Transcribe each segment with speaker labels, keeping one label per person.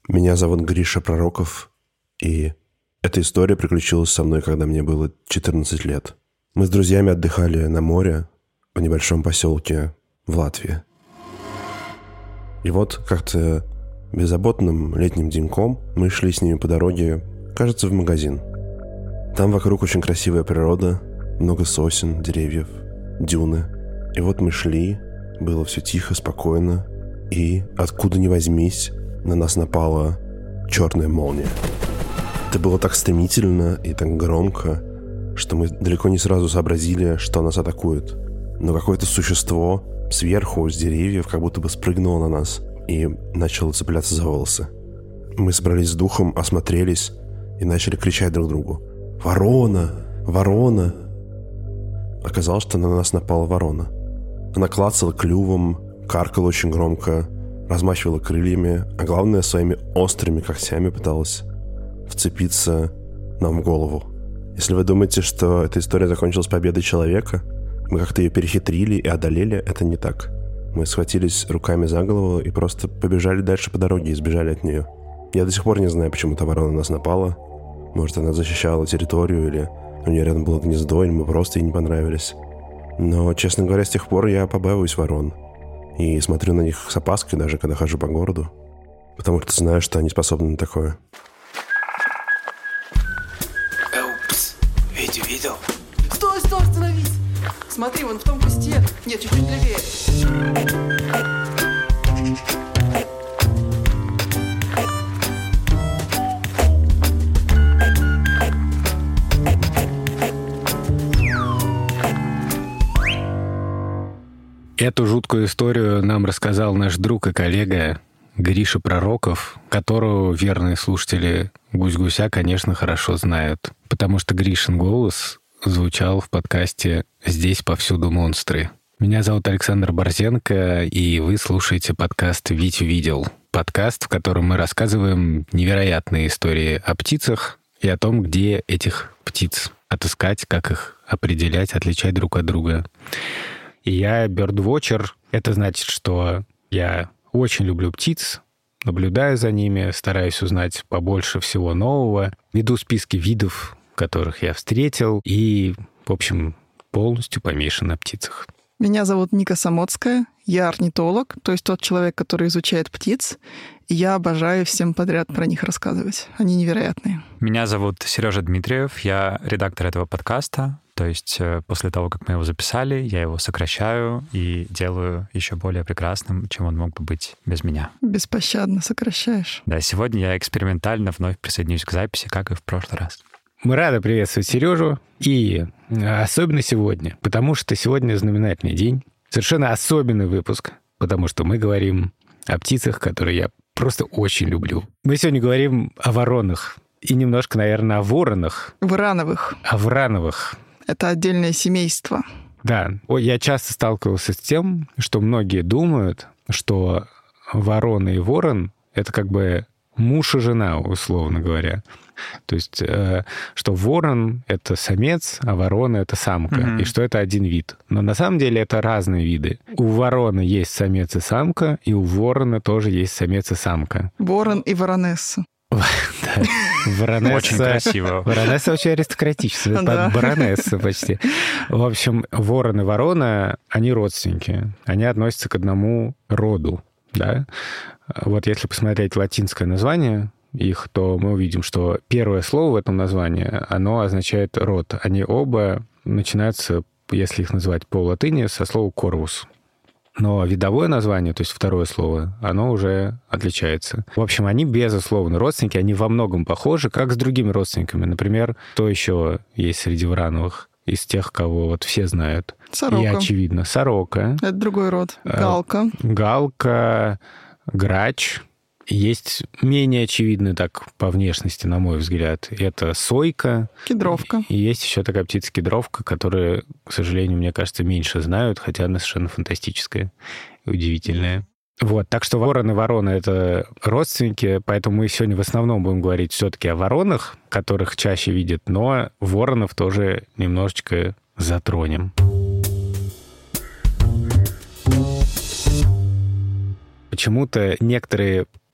Speaker 1: Меня зовут Гриша Пророков, и эта история приключилась со мной, когда мне было 14 лет. Мы с друзьями отдыхали на море в небольшом поселке в Латвии. И вот как-то беззаботным летним деньком мы шли с ними по дороге, кажется, в магазин. Там вокруг очень красивая природа, много сосен, деревьев, дюны. И вот мы шли, было все тихо, спокойно, и откуда ни возьмись, на нас напала черная молния. Это было так стремительно и так громко, что мы далеко не сразу сообразили, что нас атакует. Но какое-то существо сверху, с деревьев, как будто бы спрыгнуло на нас и начало цепляться за волосы. Мы собрались с духом, осмотрелись и начали кричать друг другу: «Ворона! Ворона!» Оказалось, что на нас напала ворона. Она клацала клювом, каркала очень громко, размахивала крыльями, а главное, своими острыми когтями пыталась вцепиться нам в голову. Если вы думаете, что эта история закончилась победой человека, мы как-то ее перехитрили и одолели, это не так. Мы схватились руками за голову и просто побежали дальше по дороге и сбежали от нее. Я до сих пор не знаю, почему та ворона на нас напала. Может, она защищала территорию, или у нее рядом было гнездо, или мы просто ей не понравились. Но, честно говоря, с тех пор я побаиваюсь ворон. И смотрю на них с опаской, даже когда хожу по городу. Потому что знаю, что они способны на такое.
Speaker 2: Упс, Витю видел?
Speaker 3: Стой, остановись! Смотри, вон в том кусте. Нет, чуть-чуть левее.
Speaker 4: Эту жуткую историю нам рассказал наш друг и коллега Гриша Пророков, которого верные слушатели «Гусь-гуся», конечно, хорошо знают, потому что Гришин голос звучал в подкасте «Здесь повсюду монстры». Меня зовут Александр Борзенко, и вы слушаете подкаст «Витю видел». Подкаст, в котором мы рассказываем невероятные истории о птицах и о том, где этих птиц отыскать, как их определять, отличать друг от друга. И я бёрдвотчер. Это значит, что я очень люблю птиц, наблюдаю за ними, стараюсь узнать побольше всего нового, веду списки видов, которых я встретил, и, в общем, полностью помешан на птицах.
Speaker 3: Меня зовут Ника Самоцкая. Я орнитолог, то есть тот человек, который изучает птиц. И я обожаю всем подряд про них рассказывать. Они невероятные.
Speaker 5: Меня зовут Сережа Дмитриев. Я редактор этого подкаста. То есть после того, как мы его записали, я его сокращаю и делаю еще более прекрасным, чем он мог бы быть без меня.
Speaker 3: Беспощадно сокращаешь.
Speaker 5: Да, сегодня я экспериментально вновь присоединюсь к записи, как и в прошлый раз.
Speaker 4: Мы рады приветствовать Сережу, и особенно сегодня, потому что сегодня знаменательный день, совершенно особенный выпуск, потому что мы говорим о птицах, которые я просто очень люблю. Мы сегодня говорим о воронах и немножко, наверное, о воронах.
Speaker 3: Врановых.
Speaker 4: О врановых.
Speaker 3: Это отдельное семейство.
Speaker 4: Да. Я часто сталкивался с тем, что многие думают, что ворона и ворон — это как бы муж и жена, условно говоря. То есть, что ворон — это самец, а ворона — это самка, и что это один вид. Но на самом деле это разные виды. У вороны есть самец и самка, и у ворона тоже есть самец и самка.
Speaker 3: Ворон и воронесса.
Speaker 4: Воронесса.
Speaker 5: Очень красиво.
Speaker 4: Воронесса очень аристократическая, баронесса почти. В общем, ворон и ворона, они родственники. Они относятся к одному роду, да? Вот если посмотреть латинское название их, то мы увидим, что первое слово в этом названии, оно означает род. Они оба начинаются, если их называть по латыни, со слова «corvus». Но видовое название, то есть второе слово, оно уже отличается. В общем, они, безусловно, родственники, они во многом похожи, как с другими родственниками. Например, кто еще есть среди врановых из тех, кого вот все знают?
Speaker 3: Сорока.
Speaker 4: И очевидно, сорока.
Speaker 3: Это другой род. Галка.
Speaker 4: Галка, грач. Есть менее очевидный так по внешности, на мой взгляд. Это сойка.
Speaker 3: Кедровка.
Speaker 4: И есть еще такая птица кедровка, которую, к сожалению, мне кажется, меньше знают, хотя она совершенно фантастическая и удивительная. Вот, так что ворон и ворона — это родственники, поэтому мы сегодня в основном будем говорить все-таки о воронах, которых чаще видят, но воронов тоже немножечко затронем. Почему-то некоторые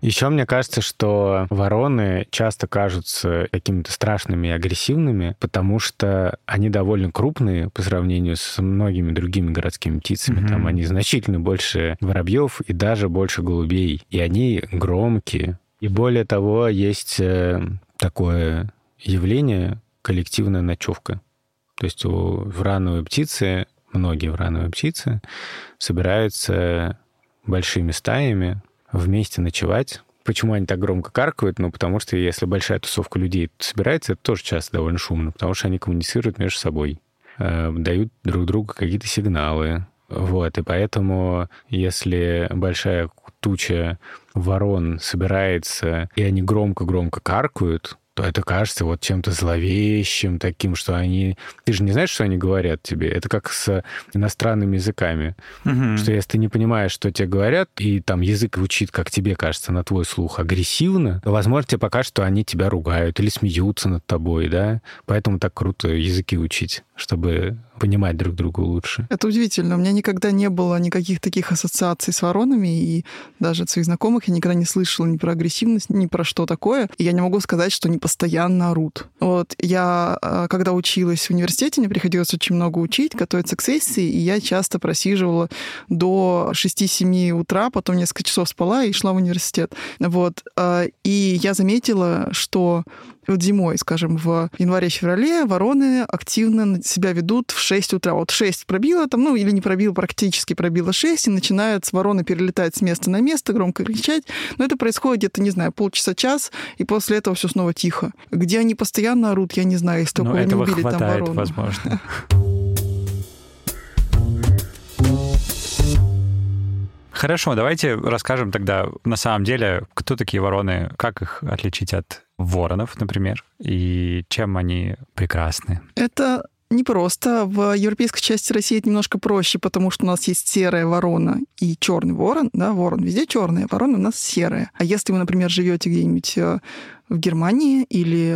Speaker 4: Еще мне кажется, что вороны часто кажутся какими-то страшными и агрессивными, потому что они довольно крупные по сравнению с многими другими городскими птицами. Там они значительно больше воробьев и даже больше голубей. И они громкие. И более того, есть такое явление — коллективная ночевка. То есть многие врановые птицы собираются большими стаями вместе ночевать. Почему они так громко каркают? Ну, потому что если большая тусовка людей собирается, это тоже часто довольно шумно, потому что они коммуницируют между собой, дают друг другу какие-то сигналы. Вот, и поэтому, если большая туча ворон собирается, и они громко-громко каркают, то это кажется вот чем-то зловещим таким, что они... Ты же не знаешь, что они говорят тебе. Это как с иностранными языками. Что если ты не понимаешь, что тебе говорят, и там язык звучит, как тебе кажется, на твой слух агрессивно, то, возможно, тебе покажется, что они тебя ругают или смеются над тобой, да? Поэтому так круто языки учить, чтобы понимать друг друга лучше.
Speaker 3: Это удивительно. У меня никогда не было никаких таких ассоциаций с воронами, и даже от своих знакомых я никогда не слышала ни про агрессивность, ни про что такое. И я не могу сказать, что они постоянно орут. Вот я, когда училась в университете, мне приходилось очень много учить, готовиться к сессии, и я часто просиживала до 6-7 утра, потом несколько часов спала и шла в университет. Вот. И я заметила, что вот зимой, скажем, в январе-феврале вороны активно себя ведут в 6 утра. Вот 6 пробило там, ну или не пробило, практически пробило 6, и начинают вороны перелетать с места на место, громко кричать. Но это происходит где-то, не знаю, полчаса-час, и после этого все снова тихо. Где они постоянно орут, я не знаю, если только не убили там ворону.
Speaker 5: Возможно. Хорошо, давайте расскажем тогда на самом деле, кто такие вороны, как их отличить от воронов, например, и чем они прекрасны.
Speaker 3: Это непросто. В европейской части России это немножко проще, потому что у нас есть серая ворона и черный ворон. Да, ворон везде черный, а ворона у нас серая. А если вы, например, живете где-нибудь в Германии или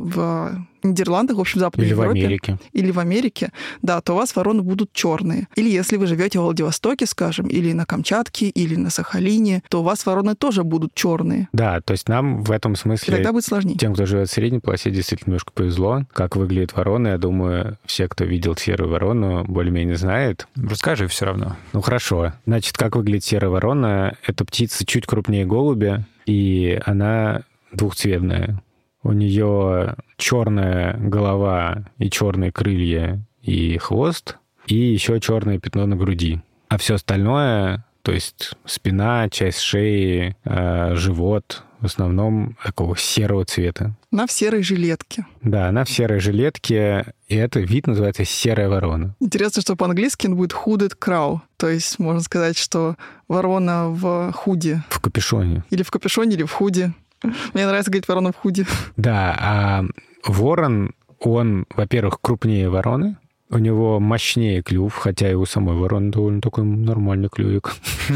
Speaker 3: в Нидерландах, в общем, в Западной Европе. Или в Америке, да, то у вас вороны будут черные. Или если вы живете в Владивостоке, скажем, или на Камчатке, или на Сахалине, то у вас вороны тоже будут черные.
Speaker 4: Да, то есть нам в этом смысле...
Speaker 3: И тогда будет сложнее.
Speaker 4: Тем, кто живет в средней полосе, действительно немножко повезло. Как выглядят вороны, я думаю, все, кто видел серую ворону, более-менее знает.
Speaker 5: Расскажи все равно.
Speaker 4: Ну, хорошо. Значит, как выглядит серая ворона? Это птица чуть крупнее голубя, и она двухцветная. У нее черная голова и черные крылья и хвост, и еще черное пятно на груди. А все остальное, то есть спина, часть шеи, живот, в основном такого серого цвета.
Speaker 3: Она в серой жилетке.
Speaker 4: Да, она в серой жилетке, и это вид называется серая ворона.
Speaker 3: Интересно, что по-английски он будет hooded crow. То есть можно сказать, что ворона в худи.
Speaker 4: В капюшоне.
Speaker 3: Или в капюшоне, или в худи. Мне нравится говорить ворона в худи.
Speaker 4: Да, а ворон, он, во-первых, крупнее вороны, у него мощнее клюв, хотя и у самой вороны довольно такой нормальный клювик.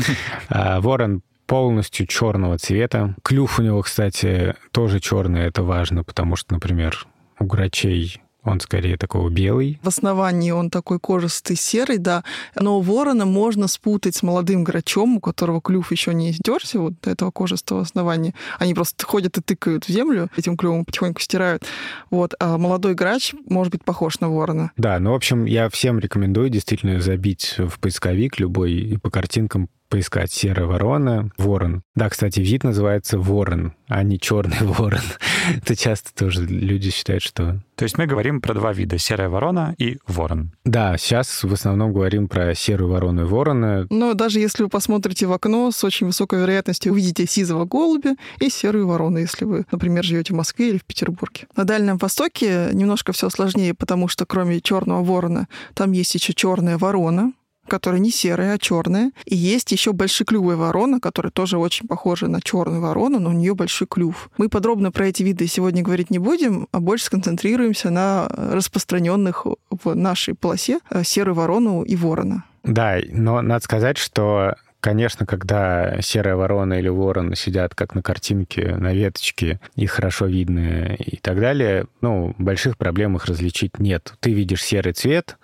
Speaker 4: Ворон полностью черного цвета. Клюв у него, кстати, тоже черный, это важно, потому что, например, у грачей он скорее такого белый.
Speaker 3: В основании он такой кожистый серый, да. Но ворона можно спутать с молодым грачом, у которого клюв еще не издерся, вот до этого кожистого основания. Они просто ходят и тыкают в землю, этим клювом потихоньку стирают. Вот. А молодой грач может быть похож на ворона.
Speaker 4: Да, ну, в общем, я всем рекомендую действительно забить в поисковик любой и по картинкам поискать серая ворона, ворон. Да, кстати, вид называется ворон, а не черный ворон. Это часто тоже люди считают, что...
Speaker 5: То есть мы говорим про два вида — серая ворона и ворон.
Speaker 4: Да, сейчас в основном говорим про серую ворону и ворона.
Speaker 3: Но даже если вы посмотрите в окно, с очень высокой вероятностью увидите сизого голубя и серую ворону, если вы, например, живете в Москве или в Петербурге. На Дальнем Востоке немножко все сложнее, потому что кроме черного ворона там есть еще черная ворона, которая не серая, а черная. И есть еще большеклювая ворона, которая тоже очень похожа на черную ворону, но у нее большой клюв. Мы подробно про эти виды сегодня говорить не будем, а больше сконцентрируемся на распространенных в нашей полосе серую ворону и ворона.
Speaker 4: Да, но надо сказать, что, конечно, когда серая ворона или ворон сидят как на картинке, на веточке, их хорошо видно и так далее, больших проблем их различить нет. Ты видишь серый цвет,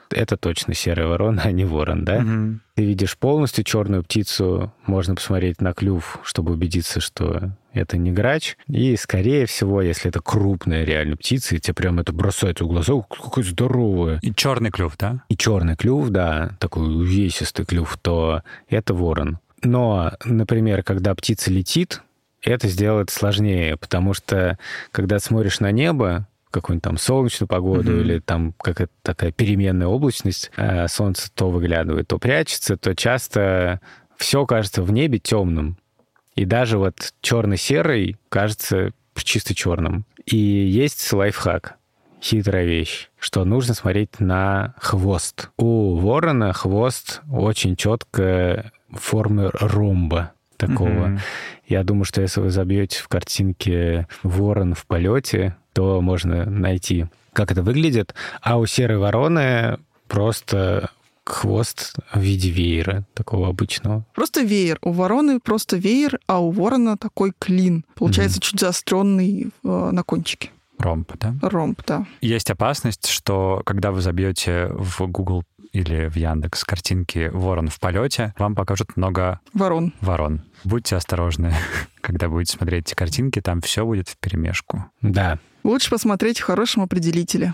Speaker 4: это точно серая ворона, а не ворон, да?
Speaker 5: Мгм.
Speaker 4: Ты видишь полностью черную птицу, можно посмотреть на клюв, чтобы убедиться, что это не грач. И, скорее всего, если это крупная реально птица, и тебе прям это бросается в глаза, ух, какая здоровая.
Speaker 5: И черный клюв, да?
Speaker 4: И черный клюв, да, такой увесистый клюв, то это ворон. Но, например, когда птица летит, это сделать сложнее, потому что, когда смотришь на небо, какую-нибудь там солнечную погоду или там какая-то такая переменная облачность, солнце то выглядывает, то прячется, то часто все кажется в небе темным. И даже вот черно-серый кажется чисто черным. И есть лайфхак, хитрая вещь, что нужно смотреть на хвост. У ворона хвост очень четко формы ромба такого. Я думаю, что если вы забьете в картинке «ворон в полете», то можно найти, как это выглядит. А у серой вороны просто хвост в виде веера, такого обычного.
Speaker 3: Просто веер. У вороны просто веер, а у ворона такой клин. Получается чуть заостренный на кончике.
Speaker 5: Ромб, да?
Speaker 3: Ромб, да.
Speaker 5: Есть опасность, что когда вы забьете в Google или в Яндекс картинки «ворон в полете», вам покажут много
Speaker 3: Ворон.
Speaker 5: ворон. Будьте осторожны, когда будете смотреть эти картинки, там все будет вперемешку.
Speaker 4: Да.
Speaker 3: Лучше посмотреть в хорошем определителе.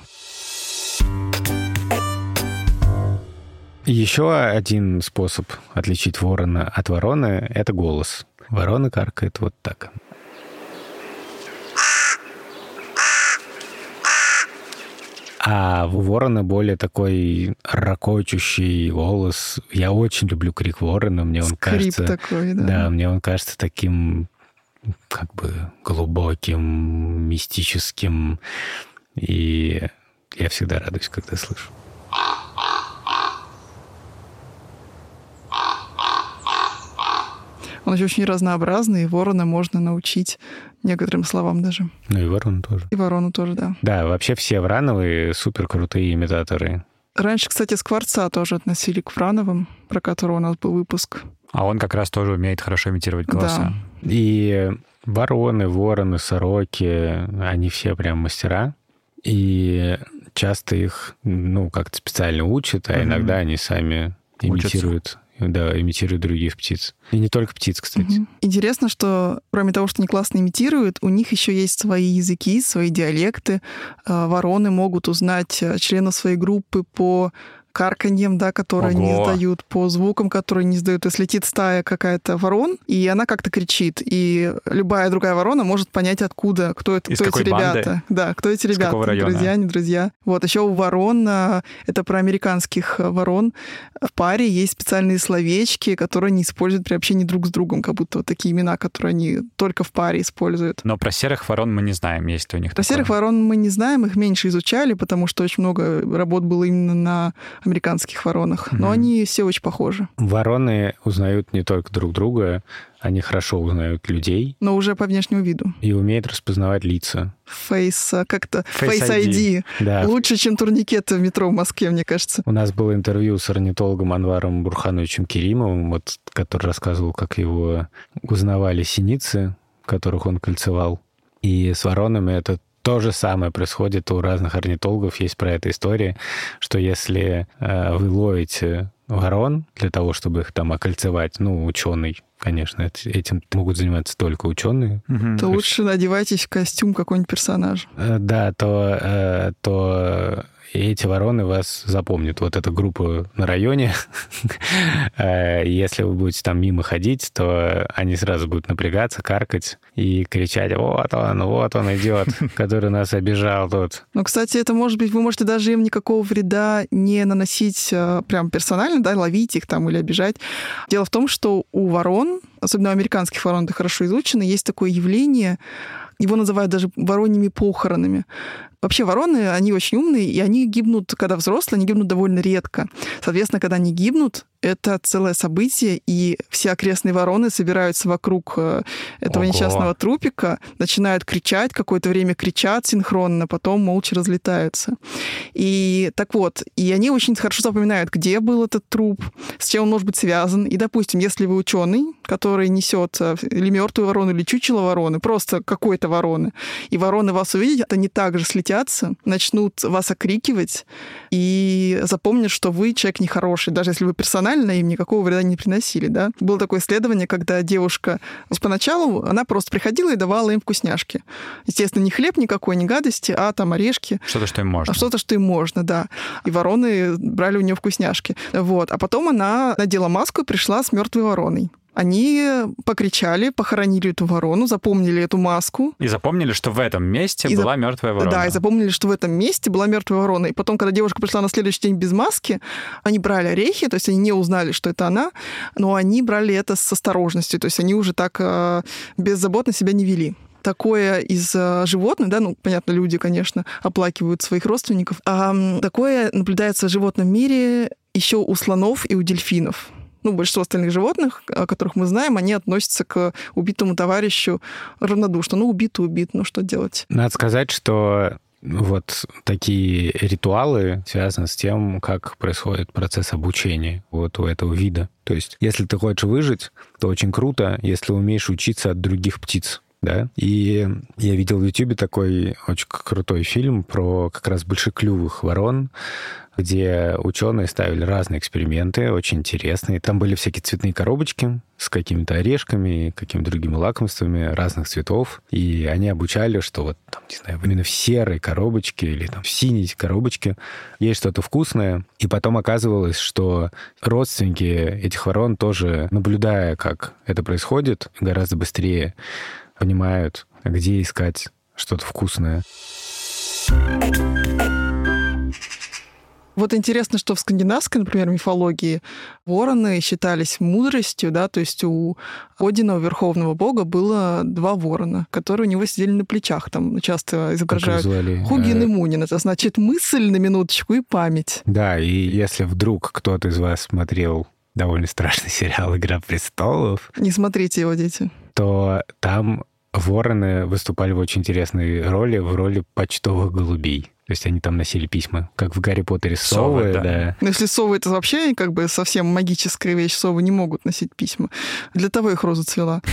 Speaker 4: Еще один способ отличить ворона от вороны — это голос. Ворона каркает вот так. А у ворона более такой ракочущий голос. Я очень люблю крик ворона. Мне он
Speaker 3: Скрип
Speaker 4: кажется...
Speaker 3: такой, да.
Speaker 4: Да, мне он кажется таким как бы глубоким, мистическим. И я всегда радуюсь, когда слышу.
Speaker 3: Он еще очень разнообразный, и ворона можно научить некоторым словам даже.
Speaker 4: Ну и ворону тоже.
Speaker 3: И ворону тоже, да.
Speaker 4: Да, вообще все врановые супер крутые имитаторы.
Speaker 3: Раньше, кстати, Скворца тоже относили к врановым, про которого у нас был выпуск.
Speaker 5: А он как раз тоже умеет хорошо имитировать голоса.
Speaker 4: И вороны, вороны, сороки, они все прям мастера. И часто их, как-то специально учат, а иногда они сами имитируют. Да, имитируют других птиц. И не только птиц, кстати.
Speaker 3: Интересно, что кроме того, что они классно имитируют, у них еще есть свои языки, свои диалекты. Вороны могут узнать членов своей группы по карканьем, да, которые они издают, по звукам, которые они издают. То есть летит стая какая-то ворон, и она как-то кричит. И любая другая ворона может понять, откуда, кто эти ребята.
Speaker 5: Банды?
Speaker 3: Да, кто эти ребята.
Speaker 5: Какого района?
Speaker 3: Друзья, не друзья. Вот, еще у ворон, это про американских ворон, в паре есть специальные словечки, которые они используют при общении друг с другом, как будто вот такие имена, которые они только в паре используют.
Speaker 5: Но про серых ворон мы не знаем, есть ли у них
Speaker 3: Про
Speaker 5: такое.
Speaker 3: серых ворон мы не знаем, их меньше изучали, потому что очень много работ было именно на американских воронах. Но они все очень похожи.
Speaker 4: Вороны узнают не только друг друга, они хорошо узнают людей.
Speaker 3: Но уже по внешнему виду.
Speaker 4: И умеют распознавать лица.
Speaker 3: Face
Speaker 5: Face
Speaker 3: ID.
Speaker 4: Да.
Speaker 3: Лучше, чем турникеты в метро в Москве, мне кажется.
Speaker 4: У нас было интервью с орнитологом Анваром Бурхановичем Керимовым, который рассказывал, как его узнавали синицы, которых он кольцевал. И с воронами это то же самое происходит у разных орнитологов. Есть про это история, что если вы ловите ворон для того, чтобы их там окольцевать, ученый, конечно, этим могут заниматься только ученые.
Speaker 3: То лучше надевайтесь в костюм какой-нибудь персонажа.
Speaker 4: Да, то эти вороны вас запомнят. Вот эта группа на районе, если вы будете там мимо ходить, то они сразу будут напрягаться, каркать и кричать: вот он идет, который нас обижал тут.
Speaker 3: Но, кстати, это может быть, вы можете даже им никакого вреда не наносить прям персонально, да, ловить их там или обижать. Дело в том, что у ворон, особенно у американских ворон, это хорошо изучено, есть такое явление, его называют даже вороньими похоронами. Вообще вороны, они очень умные, и они гибнут, когда взрослые, они гибнут довольно редко. Соответственно, когда они гибнут, это целое событие, и все окрестные вороны собираются вокруг этого несчастного трупика, начинают кричать, какое-то время кричат синхронно, потом молча разлетаются. И так вот, и они очень хорошо запоминают, где был этот труп, с чем он может быть связан. И, допустим, если вы ученый, который несет или мертвую ворону, или чучело вороны, просто какой-то вороны, и вороны вас увидят, они также слетят возмутятся, начнут вас окрикивать и запомнят, что вы человек нехороший, даже если вы персонально им никакого вреда не приносили, да. Было такое исследование, когда девушка поначалу, она просто приходила и давала им вкусняшки. Естественно, не хлеб никакой, не гадости, а там орешки.
Speaker 5: Что-то, что им можно.
Speaker 3: Что-то, что им можно, да. И вороны брали у нее вкусняшки. Вот. А потом она надела маску и пришла с мертвой вороной. Они покричали, похоронили эту ворону, запомнили эту маску.
Speaker 5: И запомнили, что в этом месте была мертвая ворона.
Speaker 3: Да, и запомнили, что в этом месте была мертвая ворона. И потом, когда девушка пришла на следующий день без маски, они брали орехи, то есть они не узнали, что это она, но они брали это с осторожностью, то есть они уже так беззаботно себя не вели. Такое из животных, да, ну, понятно, люди, конечно, оплакивают своих родственников, а такое наблюдается в животном мире еще у слонов и у дельфинов. Ну, большинство остальных животных, о которых мы знаем, они относятся к убитому товарищу равнодушно. Ну, убит, ну, что делать?
Speaker 4: Надо сказать, что вот такие ритуалы связаны с тем, как происходит процесс обучения вот у этого вида. То есть, если ты хочешь выжить, то очень круто, если умеешь учиться от других птиц. Да? И я видел в Ютубе такой очень крутой фильм про как раз большеклювых ворон, где ученые ставили разные эксперименты, очень интересные. Там были всякие цветные коробочки с какими-то орешками, какими-то другими лакомствами разных цветов. И они обучали, что вот, там, не знаю, именно в серой коробочке или там в синей коробочке есть что-то вкусное. И потом оказывалось, что родственники этих ворон тоже, наблюдая, как это происходит, гораздо быстрее понимают, где искать что-то вкусное.
Speaker 3: Вот интересно, что в скандинавской, например, мифологии вороны считались мудростью, да, то есть у Одина, у верховного бога, было 2 ворона, которые у него сидели на плечах. Там часто изображают Хугин и Мунин. Это значит мысль на минуточку и память.
Speaker 4: Да, и если вдруг кто-то из вас смотрел довольно страшный сериал «Игра престолов»,
Speaker 3: не смотрите его, дети,
Speaker 4: то там вороны выступали в очень интересной роли, в роли почтовых голубей. То есть они там носили письма, как в «Гарри Поттере» совы, да.
Speaker 3: Но если совы — это вообще как бы совсем магическая вещь, совы не могут носить письма. Для того их роза цвела.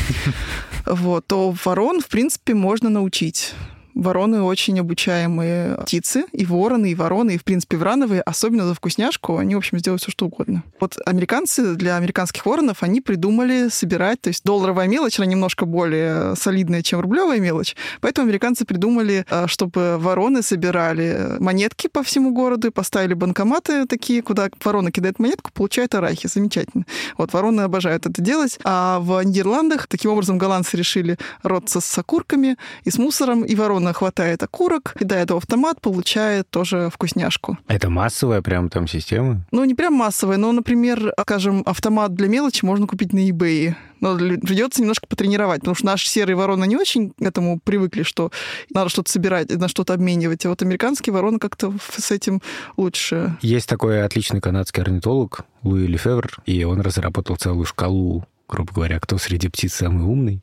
Speaker 3: Вот. То ворон, в принципе, можно научить. Вороны очень обучаемые птицы, и вороны, и вороны, и, в принципе, врановые, особенно за вкусняшку, они, в общем, сделают все, что угодно. Вот американцы, для американских воронов, они придумали собирать, то есть долларовая мелочь, она немножко более солидная, чем рублевая мелочь, поэтому американцы придумали, чтобы вороны собирали монетки по всему городу, и поставили банкоматы такие, куда ворона кидает монетку, получает арахис. Замечательно. Вот, вороны обожают это делать. А в Нидерландах, таким образом, голландцы решили бороться с окурками и с мусором, и ворона хватает окурок, кидает его в автомат, получает тоже вкусняшку.
Speaker 4: Это массовая прям там система?
Speaker 3: Ну, не прям массовая, но, например, скажем, автомат для мелочи можно купить на eBay. Но придется немножко потренировать, потому что наши серые вороны не очень к этому привыкли, что надо что-то собирать, на что-то обменивать. А вот американские вороны как-то с этим лучше.
Speaker 4: Есть такой отличный канадский орнитолог Луи Лефевр, и он разработал целую шкалу, грубо говоря, кто среди птиц самый умный.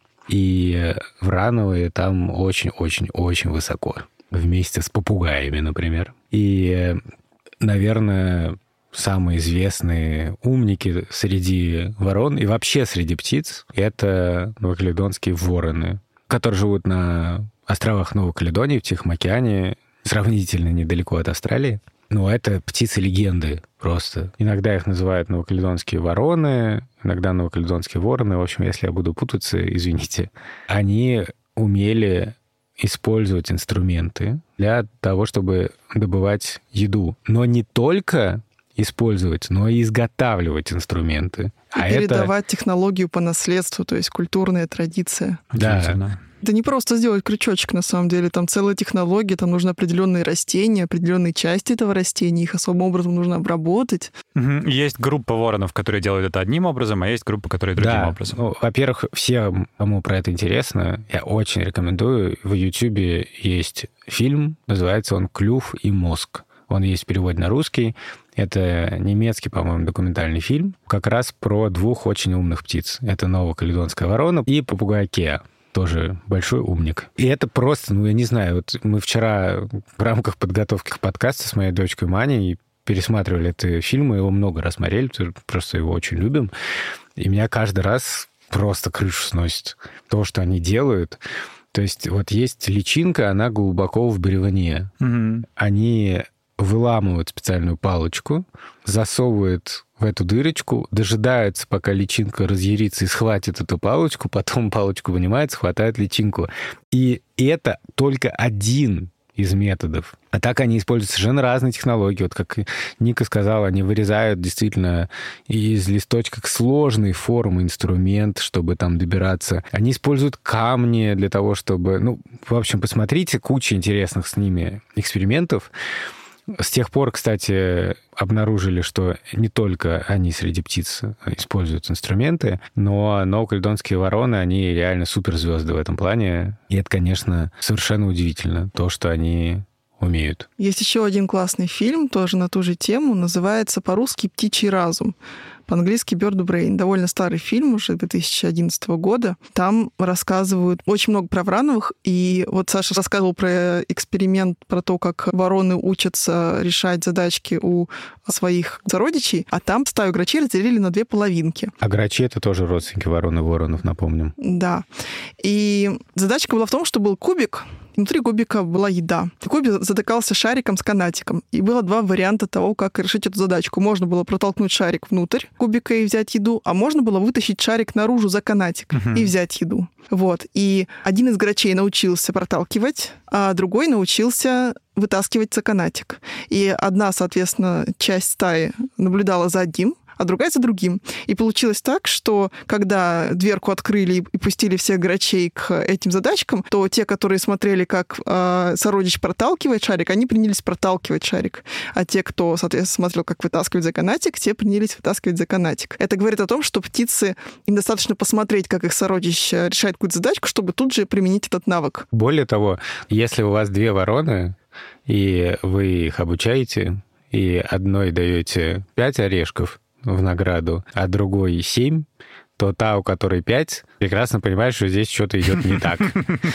Speaker 4: И врановые там очень-очень-очень высоко. Вместе с попугаями, например. И, наверное, самые известные умники среди ворон и вообще среди птиц — это новокаледонские вороны, которые живут на островах Новой Каледонии в Тихом океане, сравнительно недалеко от Австралии. Ну, это птицы-легенды просто. Иногда их называют новокаледонские вороны, иногда новокаледонские вороны. В общем, если я буду путаться, извините. Они умели использовать инструменты для того, чтобы добывать еду. Но не только использовать, но и изготавливать инструменты.
Speaker 3: И передавать технологию по наследству, то есть культурная традиция.
Speaker 4: Да.
Speaker 3: Это не просто сделать крючочек, на самом деле. Там целая технология, там нужны определенные растения, определенные части этого растения, их особым образом нужно обработать.
Speaker 5: Есть группа воронов, которые делают это одним образом, а есть группа, которые другим образом.
Speaker 4: Ну, во-первых, всем, кому про это интересно, я очень рекомендую. В Ютубе есть фильм, называется он «Клюв и мозг». Он есть в переводе на русский. Это немецкий, по-моему, документальный фильм, как раз про 2 очень умных птиц. Это новокаледонская ворона и попугай Кеа. Тоже большой умник. И это просто, я не знаю, вот мы вчера в рамках подготовки к подкасту с моей дочкой Маней пересматривали этот фильм, мы его много раз смотрели, просто его очень любим. И меня каждый раз просто крышу сносит. То, что они делают, То есть вот есть личинка, она глубоко в бревне. Они выламывают специальную палочку, засовывают в эту дырочку, дожидаются, пока личинка разъярится и схватит эту палочку, потом палочку вынимает, хватает личинку. И это только один из методов. А так они используют совершенно разные технологии. Вот как Ника сказала, они вырезают действительно из листочка сложной формы инструмент, чтобы там добираться. Они используют камни для того, чтобы... Ну, в общем, посмотрите, куча интересных с ними экспериментов. С тех пор, кстати, обнаружили, что не только они среди птиц используют инструменты, но новокаледонские вороны, они реально суперзвезды в этом плане. И это, конечно, совершенно удивительно, то, что они умеют.
Speaker 3: Есть еще один классный фильм, тоже на ту же тему, называется по-русски «Птичий разум». По-английски «Bird Brain». Довольно старый фильм, уже 2011 года. Там рассказывают очень много про вороновых. И вот Саша рассказывал про эксперимент, про то, как вороны учатся решать задачки у своих сородичей. А там стаю грачей разделили на две половинки.
Speaker 4: А грачи — это тоже родственники ворон и воронов, напомним.
Speaker 3: Да. И задачка была в том, что был кубик, внутри кубика была еда. Кубик затыкался шариком с канатиком. И было два варианта того, как решить эту задачку. Можно было протолкнуть шарик внутрь кубика и взять еду, а можно было вытащить шарик наружу за канатик и взять еду. Вот. И один из грачей научился проталкивать, а другой научился вытаскивать за канатик. И одна, соответственно, часть стаи наблюдала за одним, а другая за другим. И получилось так, что когда дверку открыли и пустили всех грачей к этим задачкам, то те, которые смотрели, как сородич проталкивает шарик, они принялись проталкивать шарик. А те, кто, соответственно, смотрел, как вытаскивать за канатик, те принялись вытаскивать за канатик. Это говорит о том, что птицы, им достаточно посмотреть, как их сородич решает какую-то задачку, чтобы тут же применить этот навык.
Speaker 4: Более того, если у вас две вороны, и вы их обучаете, и одной даете 5 орешков в награду, а другой 7, то та, у которой 5, прекрасно понимает, что здесь что-то идет не так.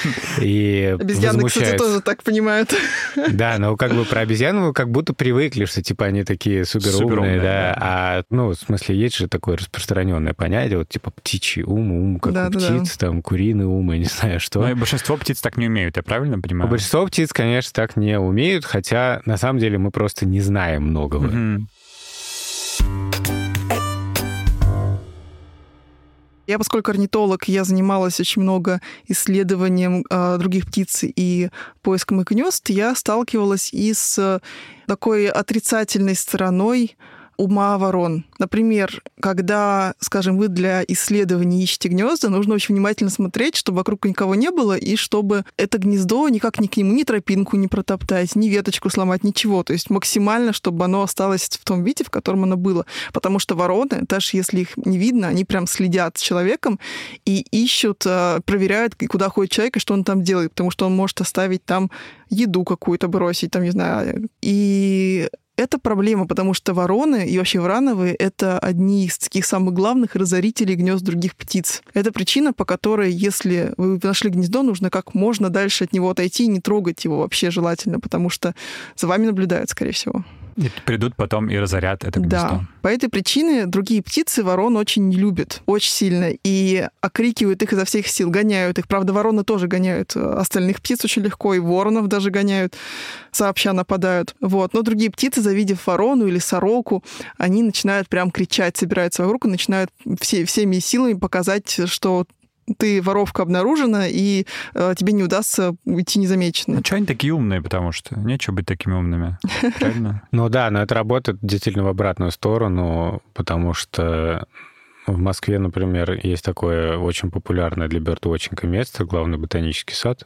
Speaker 4: И
Speaker 3: обезьяны, кстати, тоже так понимают.
Speaker 4: Да, но как бы про обезьян вы как будто привыкли, что типа они такие суперумные, да. А, ну, в смысле, есть же такое распространенное понятие, вот типа птичий ум, как у птиц, там, куриный ум, я не знаю что.
Speaker 5: Но и большинство птиц так не умеют, я правильно понимаю?
Speaker 4: Большинство птиц, конечно, так не умеют, хотя на самом деле мы просто не знаем многого.
Speaker 3: Я, поскольку орнитолог, я занималась очень много исследованием других птиц и поиском их гнезд, я сталкивалась и с такой отрицательной стороной ума ворон. Например, когда, скажем, вы для исследований ищете гнезда, нужно очень внимательно смотреть, чтобы вокруг никого не было, и чтобы это гнездо никак ни к нему ни тропинку не протоптать, ни веточку сломать, ничего. То есть максимально, чтобы оно осталось в том виде, в котором оно было. Потому что вороны, даже если их не видно, они прям следят за человеком и ищут, проверяют, куда ходит человек и что он там делает, потому что он может оставить там еду какую-то, бросить, там, не знаю. И это проблема, потому что вороны и вообще вороновые — это одни из таких самых главных разорителей гнезд других птиц. Это причина, по которой, если вы нашли гнездо, нужно как можно дальше от него отойти и не трогать его вообще желательно, потому что за вами наблюдают, скорее всего.
Speaker 5: И придут потом и разорят это гнездо.
Speaker 3: Да. По этой причине другие птицы ворон очень не любят, очень сильно, и окрикивают их изо всех сил, гоняют их. Правда, вороны тоже гоняют остальных птиц очень легко, и воронов даже гоняют, сообща нападают. Вот. Но другие птицы, завидев ворону или сороку, они начинают прям кричать, собираются вокруг и начинают всеми силами показать, что ты воровка обнаружена, и тебе не удастся уйти незамеченным.
Speaker 5: А что они такие умные, потому что нечего быть такими умными, правильно?
Speaker 4: Ну да, но это работает действительно в обратную сторону, потому что в Москве, например, есть такое очень популярное для бёрдвотчинга место, главный ботанический сад,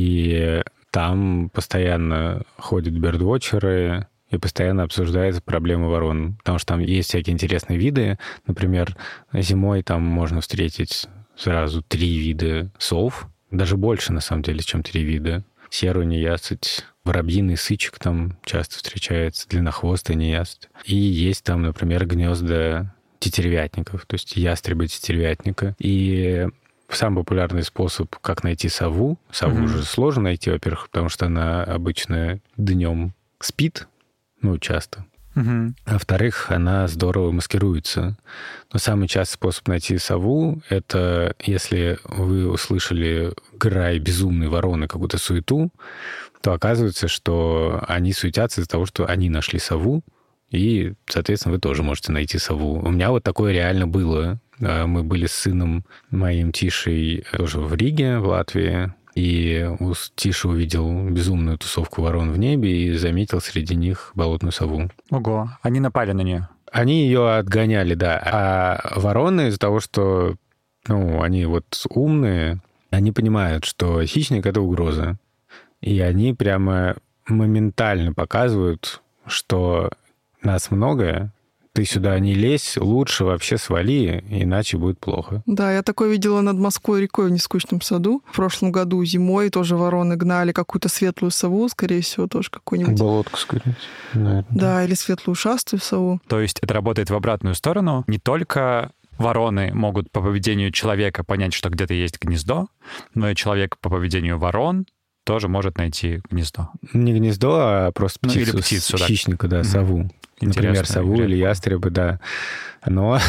Speaker 4: и там постоянно ходят бёрдвотчеры, и постоянно обсуждается проблема ворон, потому что там есть всякие интересные виды. Например, зимой там можно встретить сразу 3 вида сов, даже больше, на самом деле, чем 3 вида. Серую неясыть, воробьиный сычек там часто встречается, длиннохвостый неясыть. И есть там, например, гнезда тетеревятников, то есть ястребы-тетеревятника. И самый популярный способ, как найти сову. Сову уже сложно найти, во-первых, потому что она обычно днем спит, ну, часто. А во-вторых, она здорово маскируется. Но самый частый способ найти сову — это если вы услышали грай безумной вороны, какую-то суету, то оказывается, что они суетятся из-за того, что они нашли сову, и, соответственно, вы тоже можете найти сову. У меня вот такое реально было. Мы были с сыном моим Тишей тоже в Риге, в Латвии, и Тиша увидел безумную тусовку ворон в небе и заметил среди них болотную сову.
Speaker 5: Ого, они напали на нее?
Speaker 4: Они ее отгоняли, да. А вороны из-за того, что они вот умные, они понимают, что хищник — это угроза. И они прямо моментально показывают, что нас много, ты сюда не лезь, лучше вообще свали, иначе будет плохо.
Speaker 3: Да, я такое видела над Москвой рекой в Нескучном саду. В прошлом году зимой тоже вороны гнали какую-то светлую сову, скорее всего, тоже какую-нибудь.
Speaker 4: Болотку, скорее всего, наверное.
Speaker 3: Да, или светлую ушастую сову.
Speaker 5: То есть это работает в обратную сторону. Не только вороны могут по поведению человека понять, что где-то есть гнездо, но и человек по поведению ворон тоже может найти гнездо.
Speaker 4: Не гнездо, а просто птицу,
Speaker 5: или птицу, да.
Speaker 4: Хищника, да, сову. Например, сову или ястреба, да. Но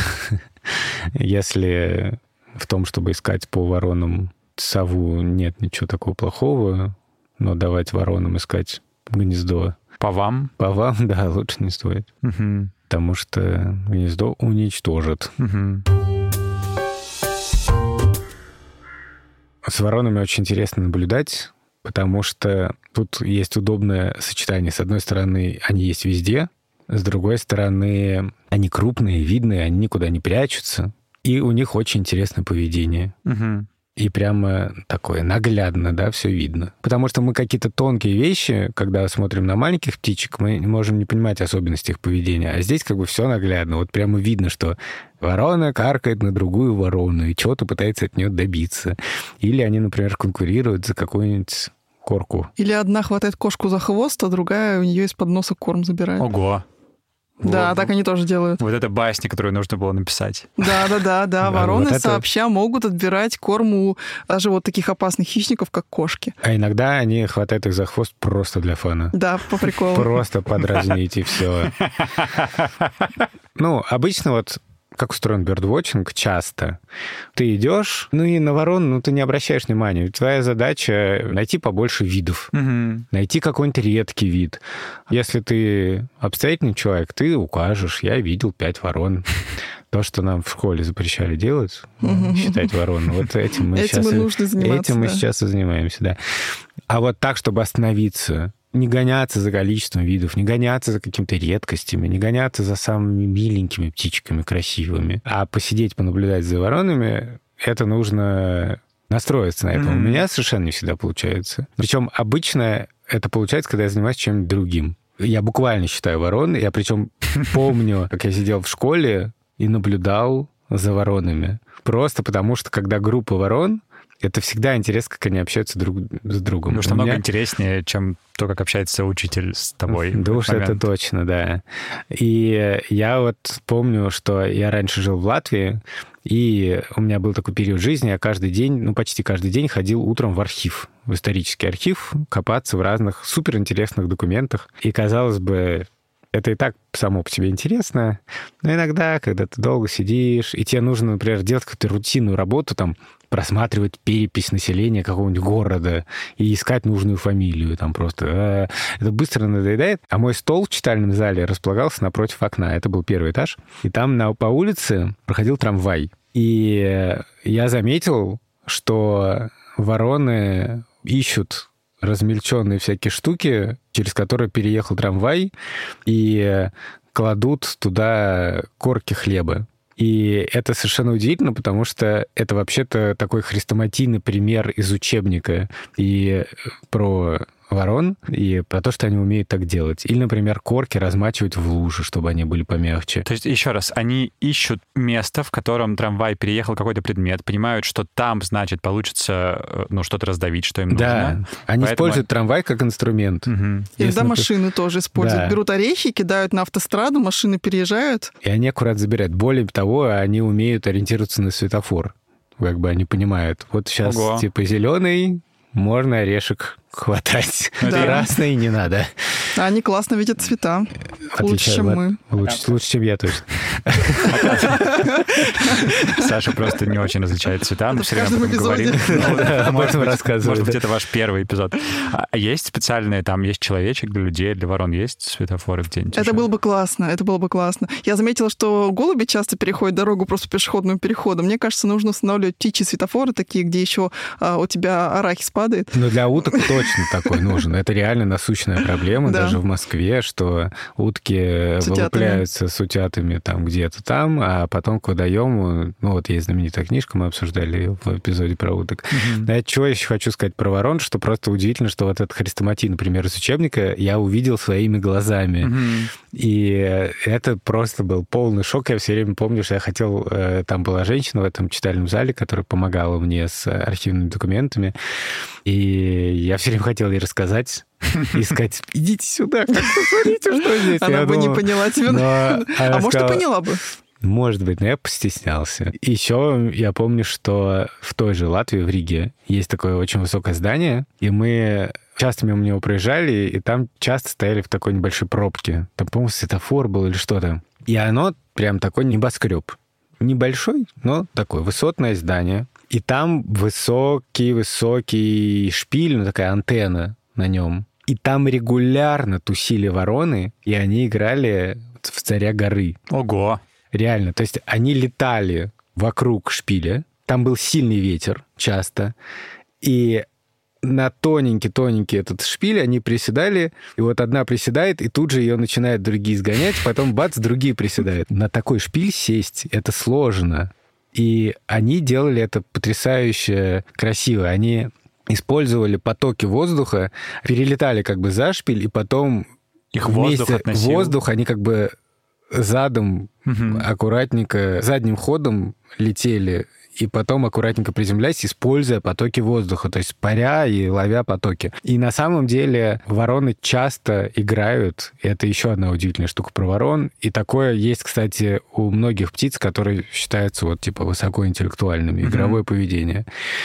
Speaker 4: если в том, чтобы искать по воронам сову, нет ничего такого плохого, но давать воронам искать гнездо...
Speaker 5: По вам?
Speaker 4: По вам, да, лучше не стоит. Потому что гнездо уничтожит. С воронами очень интересно наблюдать, потому что тут есть удобное сочетание. С одной стороны, они есть везде, с другой стороны, они крупные, видные, они никуда не прячутся, и у них очень интересное поведение. И прямо такое наглядно, да, все видно. Потому что мы какие-то тонкие вещи, когда смотрим на маленьких птичек, мы можем не понимать особенности их поведения. А здесь как бы все наглядно. Вот прямо видно, что ворона каркает на другую ворону и чего-то пытается от нее добиться. Или они, например, конкурируют за какую-нибудь корку.
Speaker 3: Или одна хватает кошку за хвост, а другая у нее из-под носа корм забирает.
Speaker 5: Ого!
Speaker 3: Да, так они тоже делают.
Speaker 5: Вот это басня, которую нужно было написать.
Speaker 3: Да. Вороны
Speaker 4: вот это...
Speaker 3: сообща могут отбирать корм у даже вот таких опасных хищников, как кошки.
Speaker 4: А иногда они хватают их за хвост просто для фана.
Speaker 3: Да, по приколу.
Speaker 4: Просто подразнить и все. Обычно вот как устроен бёрдвотчинг, часто. Ты идешь, и на ворон, ты не обращаешь внимания. Твоя задача — найти побольше видов. Найти какой-нибудь редкий вид. Если ты обстоятельный человек, ты укажешь: я видел 5 ворон. То, что нам в школе запрещали делать, считать ворон, вот этим мы сейчас и занимаемся, да. А вот так, чтобы остановиться, не гоняться за количеством видов, не гоняться за какими-то редкостями, не гоняться за самыми миленькими птичками, красивыми, а посидеть, понаблюдать за воронами, это нужно настроиться на это. У меня совершенно не всегда получается. Причем обычно это получается, когда я занимаюсь чем-нибудь другим. Я буквально считаю ворон, я причем помню, как я сидел в школе и наблюдал за воронами. Просто потому что, когда группа ворон, это всегда интересно, как они общаются друг с другом.
Speaker 5: Потому что намного интереснее, чем то, как общается учитель с тобой.
Speaker 4: Да уж это точно, да. И я вот помню, что я раньше жил в Латвии, и у меня был такой период жизни, я каждый день, почти каждый день ходил утром в архив, в исторический архив, копаться в разных суперинтересных документах. И, казалось бы, это и так само по себе интересно, но иногда, когда ты долго сидишь, и тебе нужно, например, делать какую-то рутинную работу, просматривать перепись населения какого-нибудь города и искать нужную фамилию, просто это быстро надоедает. А мой стол в читальном зале располагался напротив окна. Это был первый этаж. И там по улице проходил трамвай. И я заметил, что вороны ищут размельченные всякие штуки, через которые переехал трамвай, и кладут туда корки хлеба. И это совершенно удивительно, потому что это вообще-то такой хрестоматийный пример из учебника и про ворон, и про то, что они умеют так делать. Или, например, корки размачивать в луже, чтобы они были помягче.
Speaker 5: То есть, еще раз, они ищут место, в котором трамвай переехал какой-то предмет, понимают, что там, значит, получится что-то раздавить, что им нужно.
Speaker 4: Да, они используют трамвай как инструмент.
Speaker 3: Иногда машины тоже используют. Да. Берут орехи, кидают на автостраду, машины переезжают.
Speaker 4: И они аккурат забирают. Более того, они умеют ориентироваться на светофор. Как бы они понимают. Вот сейчас зеленый, можно орешек хватать. Да. Красный не надо.
Speaker 3: Они классно видят цвета. Лучше, чем мы.
Speaker 4: Лучше, чем я, точно.
Speaker 5: Саша просто не очень различает цвета, мы
Speaker 3: Это
Speaker 5: все
Speaker 3: в
Speaker 5: время об этом
Speaker 3: каждом
Speaker 5: говорим.
Speaker 3: эпизоде.
Speaker 4: Об этом рассказываю.
Speaker 5: Может быть, это ваш первый эпизод. А есть специальные, там есть человечек для людей, для ворон есть светофоры где-нибудь?
Speaker 3: Это было бы классно, Я заметила, что голуби часто переходят дорогу просто пешеходным переходом. Мне кажется, нужно устанавливать птичьи светофоры такие, где еще у тебя арахис падает.
Speaker 4: Ну, для уток точно такой нужен. Это реально насущная проблема,
Speaker 3: Да.
Speaker 4: даже в Москве, что утки
Speaker 3: С утятами.
Speaker 4: вылупляются с утятами там где-то там, а потом к водоему, ну, вот есть знаменитая книжка, мы обсуждали ее в эпизоде про уток. А чего еще хочу сказать про ворон, что просто удивительно, что вот этот хрестоматий, например, из учебника я увидел своими глазами. И это просто был полный шок. Я все время помню, что я хотел... Там была женщина в этом читальном зале, которая помогала мне с архивными документами. И я все время хотел ей рассказать и сказать: идите сюда, посмотрите, что здесь.
Speaker 3: Она
Speaker 4: Я
Speaker 3: бы не
Speaker 4: думал,
Speaker 3: поняла тебя.
Speaker 4: но
Speaker 3: А
Speaker 4: она
Speaker 3: может, и
Speaker 4: сказала:
Speaker 3: поняла бы.
Speaker 4: может быть, но я постеснялся. Еще я помню, что в той же Латвии, в Риге, есть такое очень высокое здание, и мы часто мимо него проезжали, и там часто стояли в такой небольшой пробке. Там, по-моему, светофор был или что-то. И оно прям такой небоскреб. Небольшой, но такое высотное здание. И там высокий шпиль, ну, такая антенна на нем. И там регулярно тусили вороны, и они играли в «Царя горы».
Speaker 5: Ого!
Speaker 4: Реально. То есть они летали вокруг шпиля. Там был сильный ветер часто. И на тоненький этот шпиль они приседали. И вот одна приседает, и тут же ее начинают другие сгонять. Потом бац, другие приседают. На такой шпиль сесть — это сложно. И они делали это потрясающе красиво. Они использовали потоки воздуха, перелетали как бы за шпиль, и потом
Speaker 5: Их воздух
Speaker 4: вместе
Speaker 5: относил.
Speaker 4: воздух они как бы задом аккуратненько, задним ходом летели, и потом аккуратненько приземляясь, используя потоки воздуха, то есть паря и ловя потоки. И на самом деле вороны часто играют, и это еще одна удивительная штука про ворон. И такое есть, кстати, у многих птиц, которые считаются вот типа высокоинтеллектуальными, игровое поведение.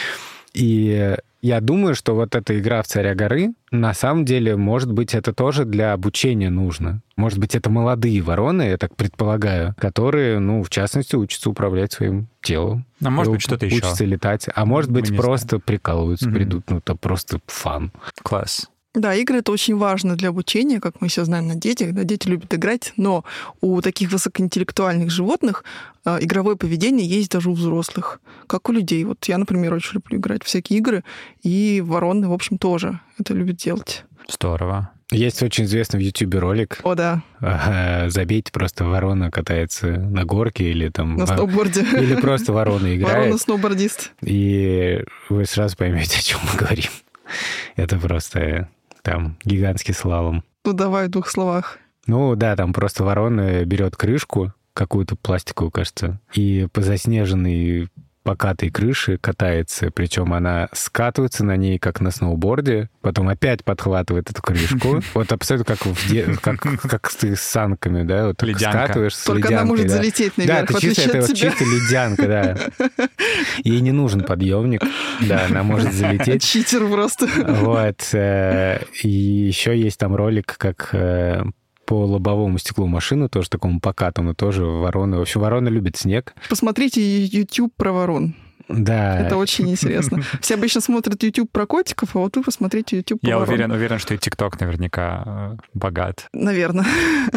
Speaker 4: И я думаю, что вот эта игра в «Царя горы», на самом деле, может быть, это тоже для обучения нужно. Может быть, это молодые вороны, я так предполагаю, которые, ну, в частности, учатся управлять своим телом.
Speaker 5: А может быть, что-то еще.
Speaker 4: Учатся летать. А может
Speaker 5: Мы
Speaker 4: быть,
Speaker 5: не
Speaker 4: просто прикалываются, придут, ну, это просто фан.
Speaker 5: Класс.
Speaker 3: Да, игры — это очень важно для обучения, как мы все знаем, на детях. Да, дети любят играть, но у таких высокоинтеллектуальных животных игровое поведение есть даже у взрослых, как у людей. Вот я, например, очень люблю играть в всякие игры, и вороны, в общем, тоже это любят делать.
Speaker 5: Здорово.
Speaker 4: Есть очень известный в Ютубе ролик.
Speaker 3: О, да,
Speaker 4: Забейте, просто ворона катается на горке или там...
Speaker 3: на сноуборде.
Speaker 4: Или просто ворона играет.
Speaker 3: Ворона-сноубордист.
Speaker 4: И вы сразу поймете, о чем мы говорим. Это просто там гигантский слалом.
Speaker 3: Ну, давай в 2 словах.
Speaker 4: Ну да, там просто ворона берет крышку, какую-то пластиковую, кажется, и по заснеженной покатой крыше катается, причем она скатывается на ней, как на сноуборде, потом опять подхватывает эту крышку. Вот абсолютно как ты с санками, да, вот так
Speaker 5: Ледянка.
Speaker 4: скатываешь с
Speaker 3: Только
Speaker 4: ледянкой.
Speaker 3: она может
Speaker 4: да.
Speaker 3: залететь
Speaker 4: Да,
Speaker 3: наверх, в
Speaker 4: это чисто,
Speaker 3: отличие
Speaker 4: это
Speaker 3: от
Speaker 4: вот
Speaker 3: тебя.
Speaker 4: чисто ледянка, да. Ей не нужен подъемник, да, она может залететь.
Speaker 3: Читер просто.
Speaker 4: Вот. И еще есть там ролик, как по лобовому стеклу машины, тоже такому покатому, тоже вороны. В общем, вороны любят снег.
Speaker 3: Посмотрите YouTube про ворон.
Speaker 4: Да.
Speaker 3: Это очень интересно. Все обычно смотрят YouTube про котиков, а вот вы посмотрите YouTube про
Speaker 5: Я
Speaker 3: ворон.
Speaker 5: уверен, что и ТикТок наверняка богат.
Speaker 3: Наверное.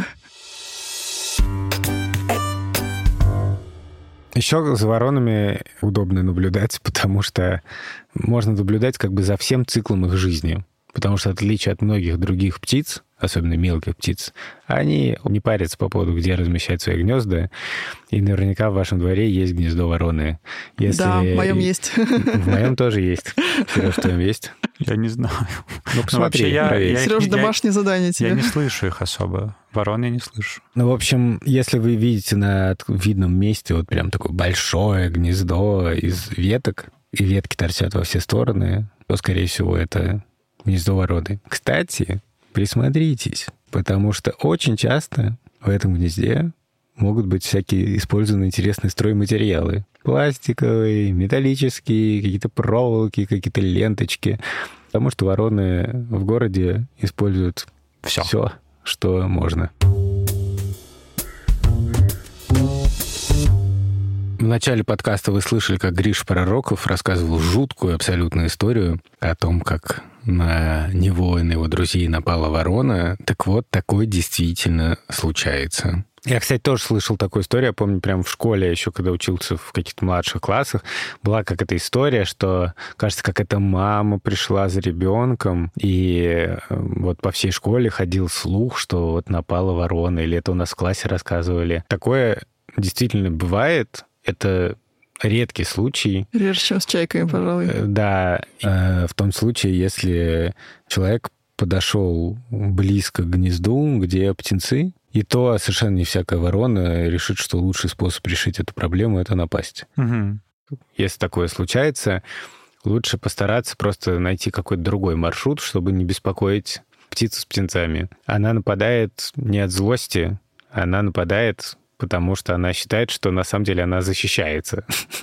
Speaker 4: Еще за воронами удобно наблюдать, потому что можно наблюдать как бы за всем циклом их жизни. Потому что, в отличие от многих других птиц, особенно мелких птиц, они не парятся по поводу, где размещать свои гнезда. И наверняка в вашем дворе есть гнездо вороны. Если...
Speaker 3: Да, в моем есть.
Speaker 4: В моем тоже есть. Сереж, в твоем есть?
Speaker 5: Я не знаю.
Speaker 4: Ну, посмотри, проверь.
Speaker 3: Сереж, домашнее задание тебе.
Speaker 5: Я не слышу их особо. Ворон я не слышу.
Speaker 4: Ну, в общем, если вы видите на видном месте вот прям такое большое гнездо из веток, и ветки торчат во все стороны, то, скорее всего, это гнездо вороны. Кстати, присмотритесь, потому что очень часто в этом гнезде могут быть всякие использованные интересные стройматериалы. Пластиковые, металлические, какие-то проволоки, какие-то ленточки. Потому что вороны в городе используют все, что можно. начале подкаста вы слышали, как Гриша Пророков рассказывал жуткую абсолютную историю о том, как на него и на его друзей напала ворона. Так вот, такое действительно случается. Я, кстати, тоже слышал такую историю. Я помню, прямо в школе, еще когда учился в каких-то младших классах, была какая-то история, что, кажется, какая-то мама пришла за ребенком, и вот по всей школе ходил слух, что вот напала ворона, или это у нас в классе рассказывали. Такое действительно бывает. Это редкий случай.
Speaker 3: Реже, чем с чайками, пожалуй.
Speaker 4: Да, в том случае, если человек подошел близко к гнезду, где птенцы, и то совершенно не всякая ворона решит, что лучший способ решить эту проблему — это напасть.
Speaker 5: Угу.
Speaker 4: Если такое случается, лучше постараться просто найти какой-то другой маршрут, чтобы не беспокоить птицу с птенцами. Она нападает не от злости, она нападает, потому что она считает, что на самом деле она защищается.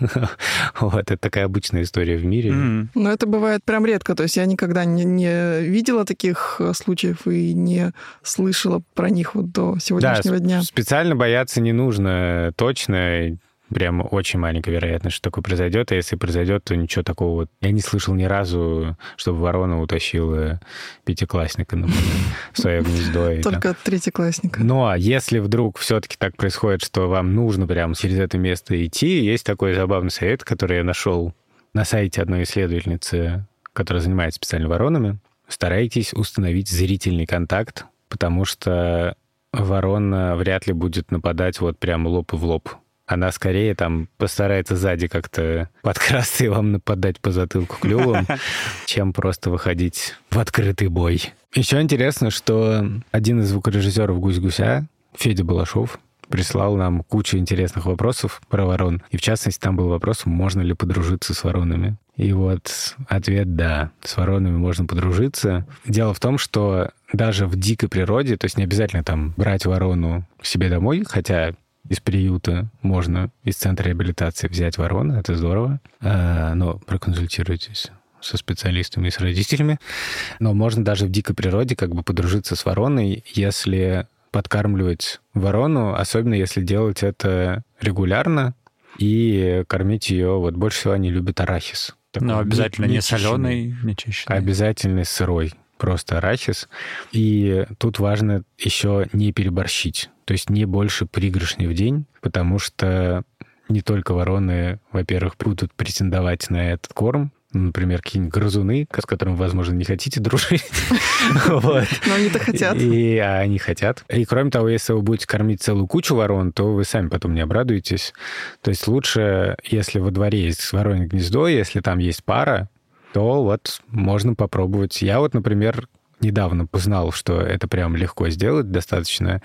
Speaker 4: Вот, это такая обычная история в мире.
Speaker 3: Но это бывает прям редко. То есть я никогда не видела таких случаев и не слышала про них вот до сегодняшнего дня.
Speaker 4: Специально бояться не нужно, точно. Прям очень маленькая вероятность, что такое произойдет. А если произойдет, то ничего такого вот... Я не слышал ни разу, чтобы ворона утащила пятиклассника, например, в свое гнездо.
Speaker 3: Только третьеклассника.
Speaker 4: Но если вдруг все-таки так происходит, что вам нужно прямо через это место идти, есть такой забавный совет, который я нашел на сайте одной исследовательницы, которая занимается специально воронами. Старайтесь установить зрительный контакт, потому что ворона вряд ли будет нападать вот прямо лоб в лоб. Она скорее там постарается сзади как-то подкрасться и вам нападать по затылку клювом, чем просто выходить в открытый бой. Еще интересно, что один из звукорежиссеров «Гусь-гуся», Федя Балашов, прислал нам кучу интересных вопросов про ворон. И в частности, там был вопрос, можно ли подружиться с воронами. И вот ответ — да, с воронами можно подружиться. Дело в том, что даже в дикой природе, то есть не обязательно там брать ворону к себе домой, хотя из приюта можно из центра реабилитации взять ворону, это здорово. Но проконсультируйтесь со специалистами и с родителями. Но можно даже в дикой природе как бы подружиться с вороной, если подкармливать ворону, особенно если делать это регулярно и кормить ее. Вот больше всего они любят арахис.
Speaker 5: Но обязательно не соленый, не чищенный.
Speaker 4: Обязательно сырой. Просто арахис. И тут важно еще не переборщить. То есть не больше пригоршни в день, потому что не только вороны, во-первых, будут претендовать на этот корм, например, какие-нибудь грызуны, с которыми, возможно, не хотите дружить.
Speaker 3: Но они-то хотят.
Speaker 4: А они хотят. И кроме того, если вы будете кормить целую кучу ворон, то вы сами потом не обрадуетесь. То есть лучше, если во дворе есть воронье гнездо, если там есть пара, то вот можно попробовать. Я вот, например, недавно познал, что это прям легко сделать достаточно,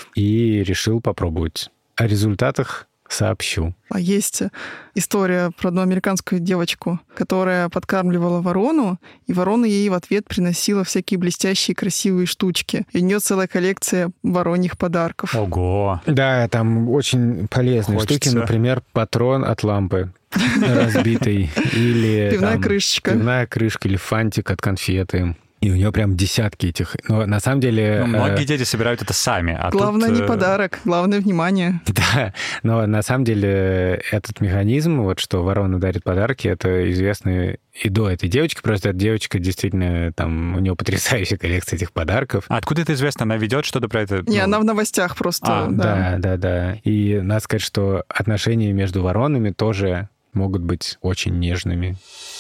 Speaker 4: и решил попробовать. О результатах сообщу.
Speaker 3: А есть история про одну американскую девочку, которая подкармливала ворону, и ворона ей в ответ приносила всякие блестящие красивые штучки. И у нее целая коллекция вороньих подарков.
Speaker 5: Ого!
Speaker 4: Да, там очень полезные штуки, например, патрон от лампы разбитый, или
Speaker 3: пивная крышечка.
Speaker 4: Пивная крышка или фантик от конфеты. И у нее прям десятки этих. Но на самом деле...
Speaker 5: Многие дети собирают это сами.
Speaker 3: Главное не подарок, главное внимание.
Speaker 4: Да, но на самом деле этот механизм, вот что ворона дарит подарки, это известно и до этой девочки. Просто эта девочка действительно, там, у нее потрясающая коллекция этих подарков.
Speaker 5: А откуда это известно? Она ведет что-то про это?
Speaker 3: Не, она в новостях просто.
Speaker 4: Да. И надо сказать, что отношения между воронами тоже могут быть очень нежными.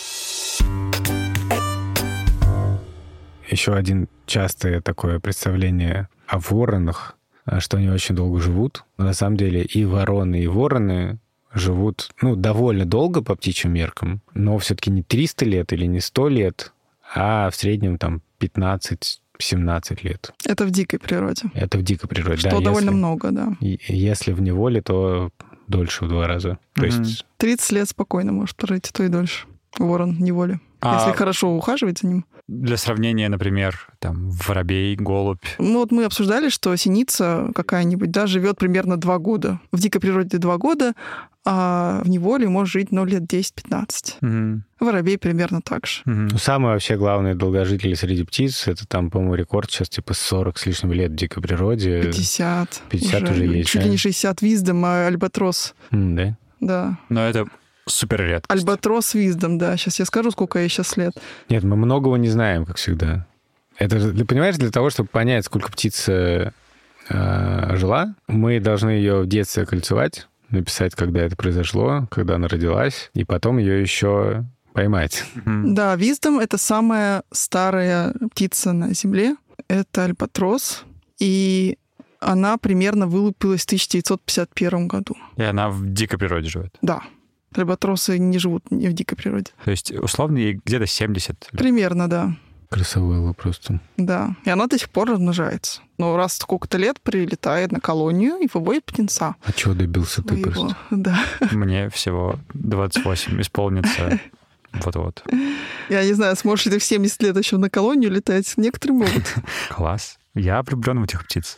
Speaker 4: Еще один частое такое представление о воронах, что они очень долго живут. Но на самом деле и вороны, и вороны живут, довольно долго по птичьим меркам, но все-таки не 300 лет или не 100 лет, а в среднем там 15-17 лет.
Speaker 3: Это в дикой природе.
Speaker 4: Это в дикой природе,
Speaker 3: что довольно много, да.
Speaker 4: Если в неволе, то дольше в 2 раза. То есть 30
Speaker 3: лет спокойно может прожить, то и дольше. Ворон в неволе. Если хорошо ухаживать за ним.
Speaker 5: Для сравнения, например, там воробей, голубь.
Speaker 3: Вот мы обсуждали, что синица какая-нибудь, живет примерно 2 года. В дикой природе 2 года, а в неволе может жить, лет 10-15.
Speaker 5: Угу.
Speaker 3: Воробей примерно так же.
Speaker 5: Угу.
Speaker 4: Самые вообще главные долгожители среди птиц, это там, по-моему, рекорд сейчас 40 с лишним лет в дикой природе.
Speaker 3: 50
Speaker 4: уже есть.
Speaker 3: Чуть ли не 60. Виздом, альбатрос.
Speaker 4: Да?
Speaker 3: да.
Speaker 5: Но это супер редко.
Speaker 3: Альбатрос Виздом, да. Сейчас я скажу, сколько ей сейчас лет.
Speaker 4: Нет, мы многого не знаем, как всегда. Это же, ты понимаешь, для того, чтобы понять, сколько птица жила, мы должны ее в детстве окольцевать, написать, когда это произошло, когда она родилась, и потом ее еще поймать.
Speaker 3: Да, Виздом — это самая старая птица на Земле. Это альбатрос. И она примерно вылупилась в 1951 году.
Speaker 5: И она в дикой природе живет.
Speaker 3: Да. Альбатросы не живут не в дикой природе.
Speaker 5: То есть, условно, ей где-то 70 лет.
Speaker 3: Примерно, да.
Speaker 4: Красавелла просто.
Speaker 3: Да. И она до сих пор размножается. Но раз сколько-то лет прилетает на колонию и выводит птенца.
Speaker 4: А чего добился ты
Speaker 3: Своего.
Speaker 4: просто?
Speaker 3: Да.
Speaker 5: Мне всего 28 исполнится вот-вот.
Speaker 3: Я не знаю, сможешь ли ты в 70 лет еще на колонию летать. Некоторые могут.
Speaker 5: Класс. Я влюблен в этих птиц.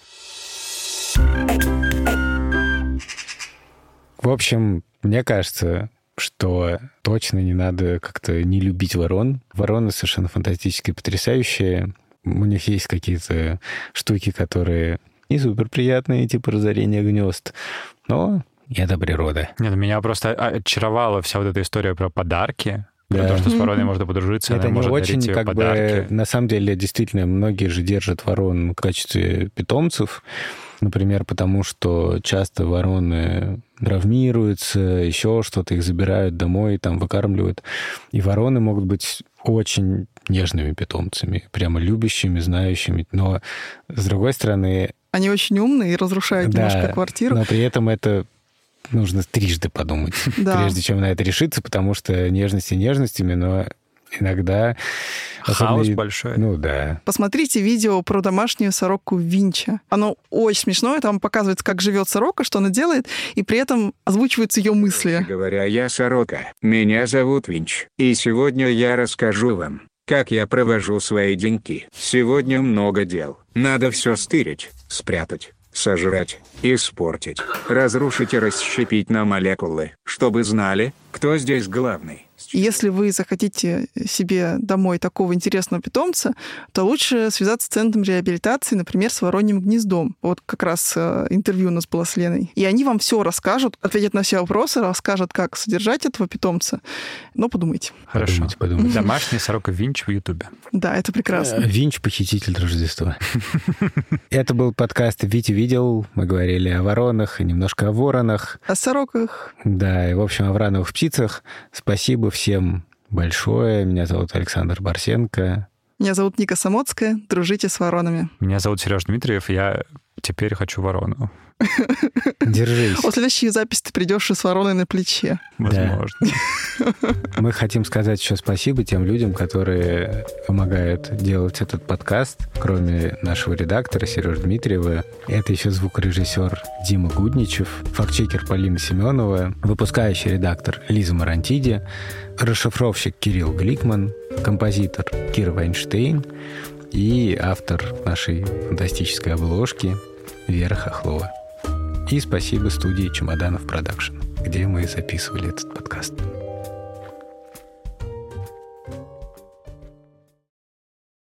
Speaker 4: В общем, мне кажется, что точно не надо как-то не любить ворон. Вороны совершенно фантастические, потрясающие. У них есть какие-то штуки, которые не супер приятные, типа разорения гнезд. Но это природа.
Speaker 5: Нет, меня просто очаровала вся вот эта история про подарки.
Speaker 4: Да.
Speaker 5: Про то, что с вороной можно подружиться,
Speaker 4: Это
Speaker 5: она
Speaker 4: не
Speaker 5: может дарить
Speaker 4: очень,
Speaker 5: тебе
Speaker 4: как
Speaker 5: подарки.
Speaker 4: бы, на самом деле, действительно, многие же держат ворон в качестве питомцев, например, потому что часто вороны травмируются, еще что-то, их забирают домой, там выкармливают. И вороны могут быть очень нежными питомцами, прямо любящими, знающими. Но, с другой стороны...
Speaker 3: Они очень умные и разрушают немножко квартиру.
Speaker 4: Но при этом это нужно трижды подумать, прежде чем на это решиться, потому что нежности нежностями, но иногда...
Speaker 5: Хаос большой.
Speaker 4: Ну да.
Speaker 3: Посмотрите видео про домашнюю сороку Винча. Оно очень смешное, там показывается, как живет сорока, что она делает, и при этом озвучиваются ее мысли.
Speaker 6: Говоря, я сорока. Меня зовут Винч. И сегодня я расскажу вам, как я провожу свои деньки. Сегодня много дел. Надо все стырить, спрятать, сожрать, испортить, разрушить и расщепить на молекулы, чтобы знали, кто здесь главный.
Speaker 3: Если вы захотите себе домой такого интересного питомца, то лучше связаться с центром реабилитации, например, с Вороньим гнездом. Вот как раз интервью у нас было с Леной. И они вам все расскажут, ответят на все вопросы, расскажут, как содержать этого питомца. Но подумайте.
Speaker 5: Хорошо.
Speaker 4: Подумайте.
Speaker 5: Домашняя сорока Винч в Ютубе.
Speaker 3: Да, это прекрасно.
Speaker 4: Винч — похититель Рождества. Это был подкаст «Витя видел». Мы говорили о воронах и немножко о воронах.
Speaker 3: О сороках.
Speaker 4: Да, и, в общем, о врановых птицах. Спасибо всем большое. Меня зовут Александр Барсенко.
Speaker 3: Меня зовут Ника Самоцкая. Дружите с воронами.
Speaker 5: Меня зовут Сереж Дмитриев. Я теперь хочу ворону.
Speaker 4: Держись.
Speaker 3: В следующей записи ты придешь и с вороной на плече.
Speaker 5: Возможно.
Speaker 4: Мы хотим сказать еще спасибо тем людям, которые помогают делать этот подкаст. Кроме нашего редактора Сережи Дмитриева, это еще звукорежиссер Дима Гудничев, фактчекер Полина Семенова, выпускающий редактор Лиза Марантиди, расшифровщик Кирилл Гликман, композитор Кира Вайнштейн и автор нашей фантастической обложки Вера Хохлова. И спасибо студии «Чемоданов Продакшн», где мы записывали этот подкаст.